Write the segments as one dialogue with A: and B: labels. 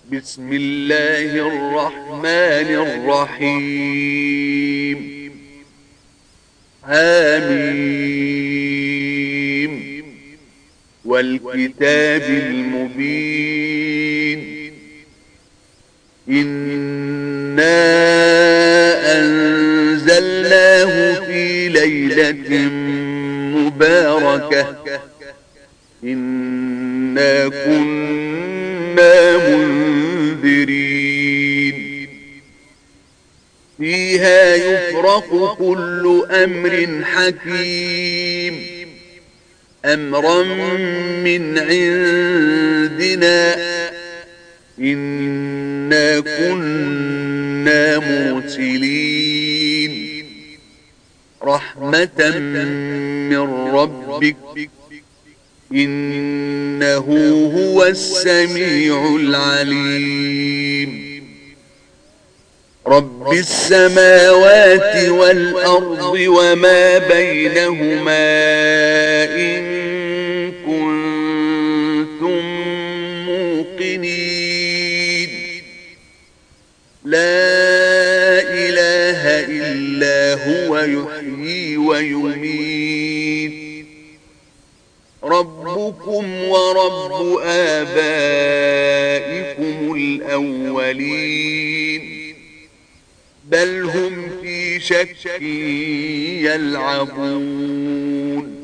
A: بسم الله الرحمن الرحيم. حميم والكتاب المبين. إنا أنزلناه في ليلة مباركة إنا كنا منذرين. فيها يفرق كل أمر حكيم أمرا من عندنا إنا كنا مرسلين. رحمة من ربك إنه هو السميع العليم. رب السماوات والأرض وما بينهما إن كنتم موقنين. لا إله إلا هو يحيي ويميت. ربكم ورب آبائكم الأولين بل هم في شك يلعبون.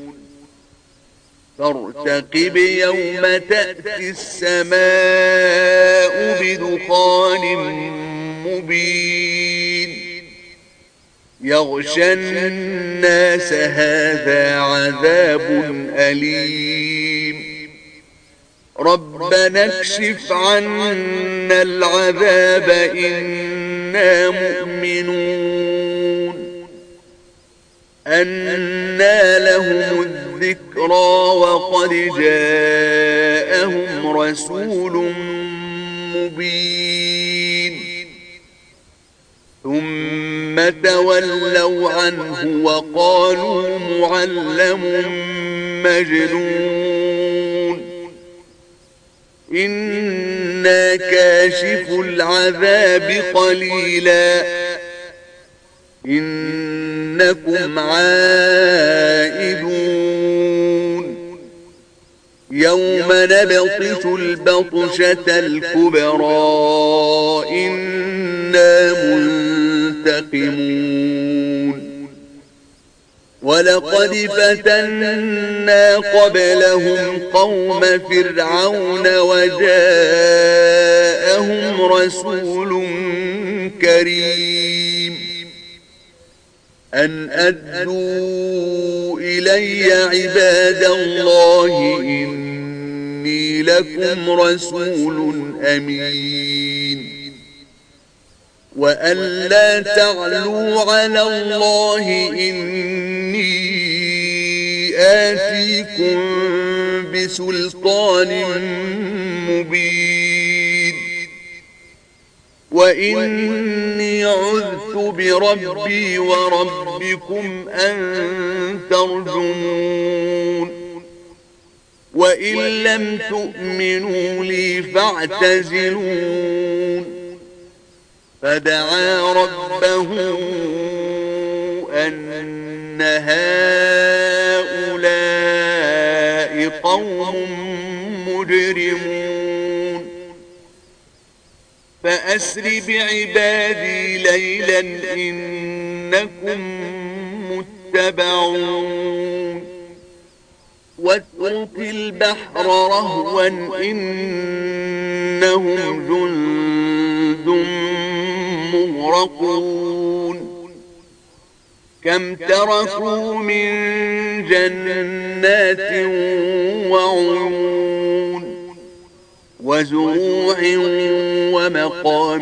A: فارتقب يوم تأتي السماء بدخان مبين يغشى الناس هذا عذاب أليم. ربنا اكشف عنا العذاب إنا مؤمنون. أنى لهم الذكرى وقد جاءهم رسول مبين ثم تولوا عنه وقالوا معلم مجنون. إنا كاشف العذاب قليلا إنكم عائدون. يوم نبطش البطشة الكبرى إنا منتقمون. ولقد فتنا قبلهم قوم فرعون وجاءهم رسول كريم أن أدوا إلي عباد الله إني لكم رسول أمين. وأن لا تعلوا على الله إني آتيكم بسلطان مبين. وإني عذت بربي وربكم أن ترجمون. وإن لم تؤمنوا لي فاعتزلون. فدعا ربه أن هؤلاء قوم مجرمون. فأسر بعبادي ليلا إنكم متبعون. واترك البحر رهوا إنهم جند مغرقون. كم تركوا من جنات وعيون وزروع ومقام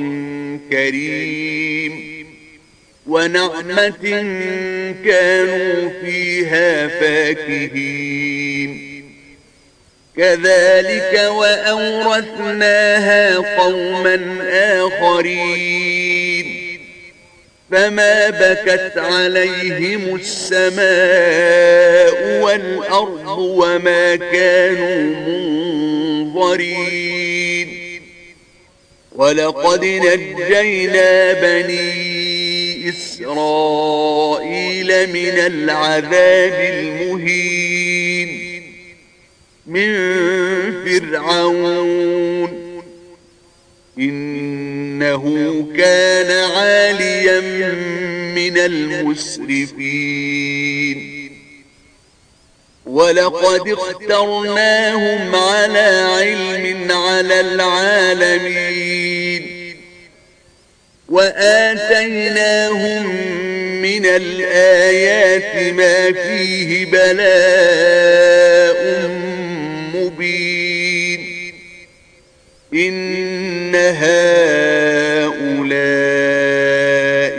A: كريم ونعمة كانوا فيها فاكهين. كذلك وأورثناها قوما آخرين. فما بكت عليهم السماء والأرض وما كانوا منظرين. ولقد نجينا بني إسرائيل من العذاب المهين من فرعون إنه كان عاليا من المسرفين ولقد اخترناهم على علم على العالمين وآتيناهم من الآيات ما فيه بلاء مبين إن هؤلاء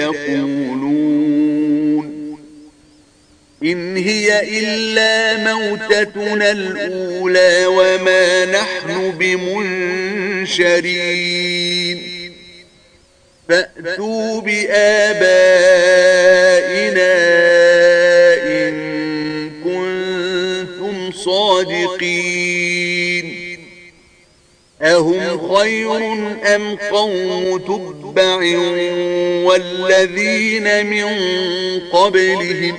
A: ليقولون إن هي إلا موتتنا الأولى وما نحن بمنشرين فأتوا بآبائنا إن كنتم صادقين أهم خير أم قوم تبع والذين من قبلهم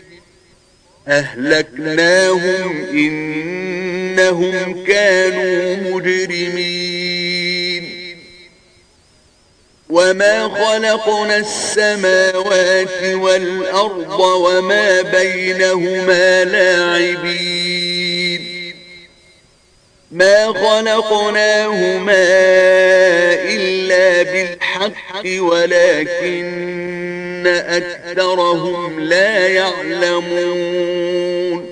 A: أهلكناهم إنهم كانوا مجرمين وما خلقنا السماوات والأرض وما بينهما لاعبين ما خلقناهما إلا بالحق ولكن أكثرهم لا يعلمون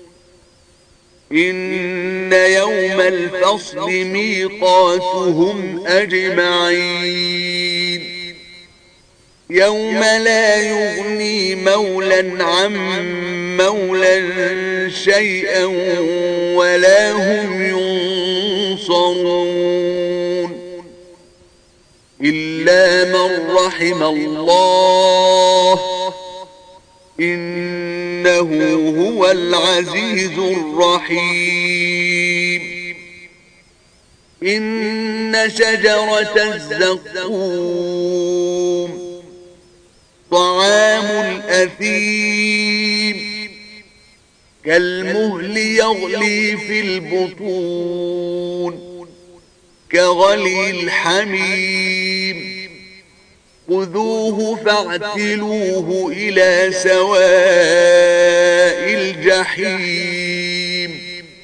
A: إن يوم الفصل ميقاتهم أجمعين يوم لا يغني مولا عن مولا شيئا ولا هم ينصرون إلا من رحم الله إنه هو العزيز الرحيم إن شجرة الزقوم طعام الأثيم كالمهل يغلي في البطون كغلي الحميم خذوه فاعتلوه إلى سواء الجحيم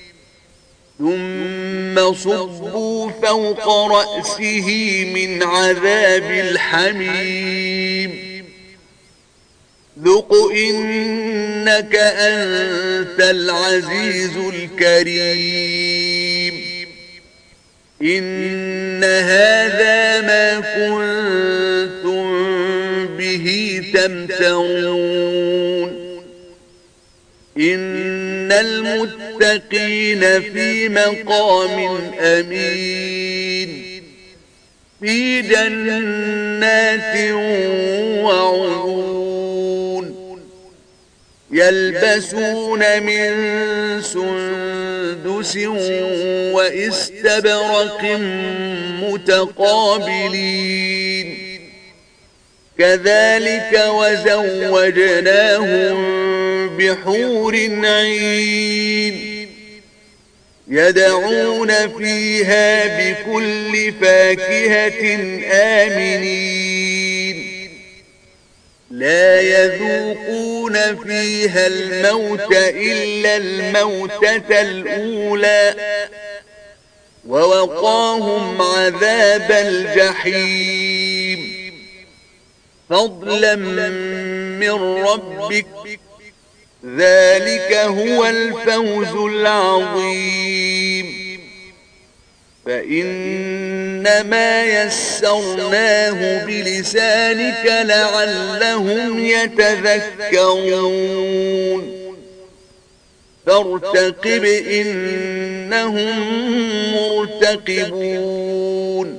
A: ثم صبوا فوق رأسه من عذاب الحميم ذق إنك أنت العزيز الكريم إن هذا ما كنتم به تمترون إن المتقين في مقام أمين في جنات وعيون يلبسون من سندس واستبرق متقابلين كذلك وزوجناهم بحور عين يدعون فيها بكل فاكهة آمنين لا يذوقون فيها الموت إلا الموتة الأولى ووقاهم عذاب الجحيم فضلا من ربك ذلك هو الفوز العظيم فإنما يسرناه بلسانك لعلهم يتذكرون فارتقب إنهم مرتقبون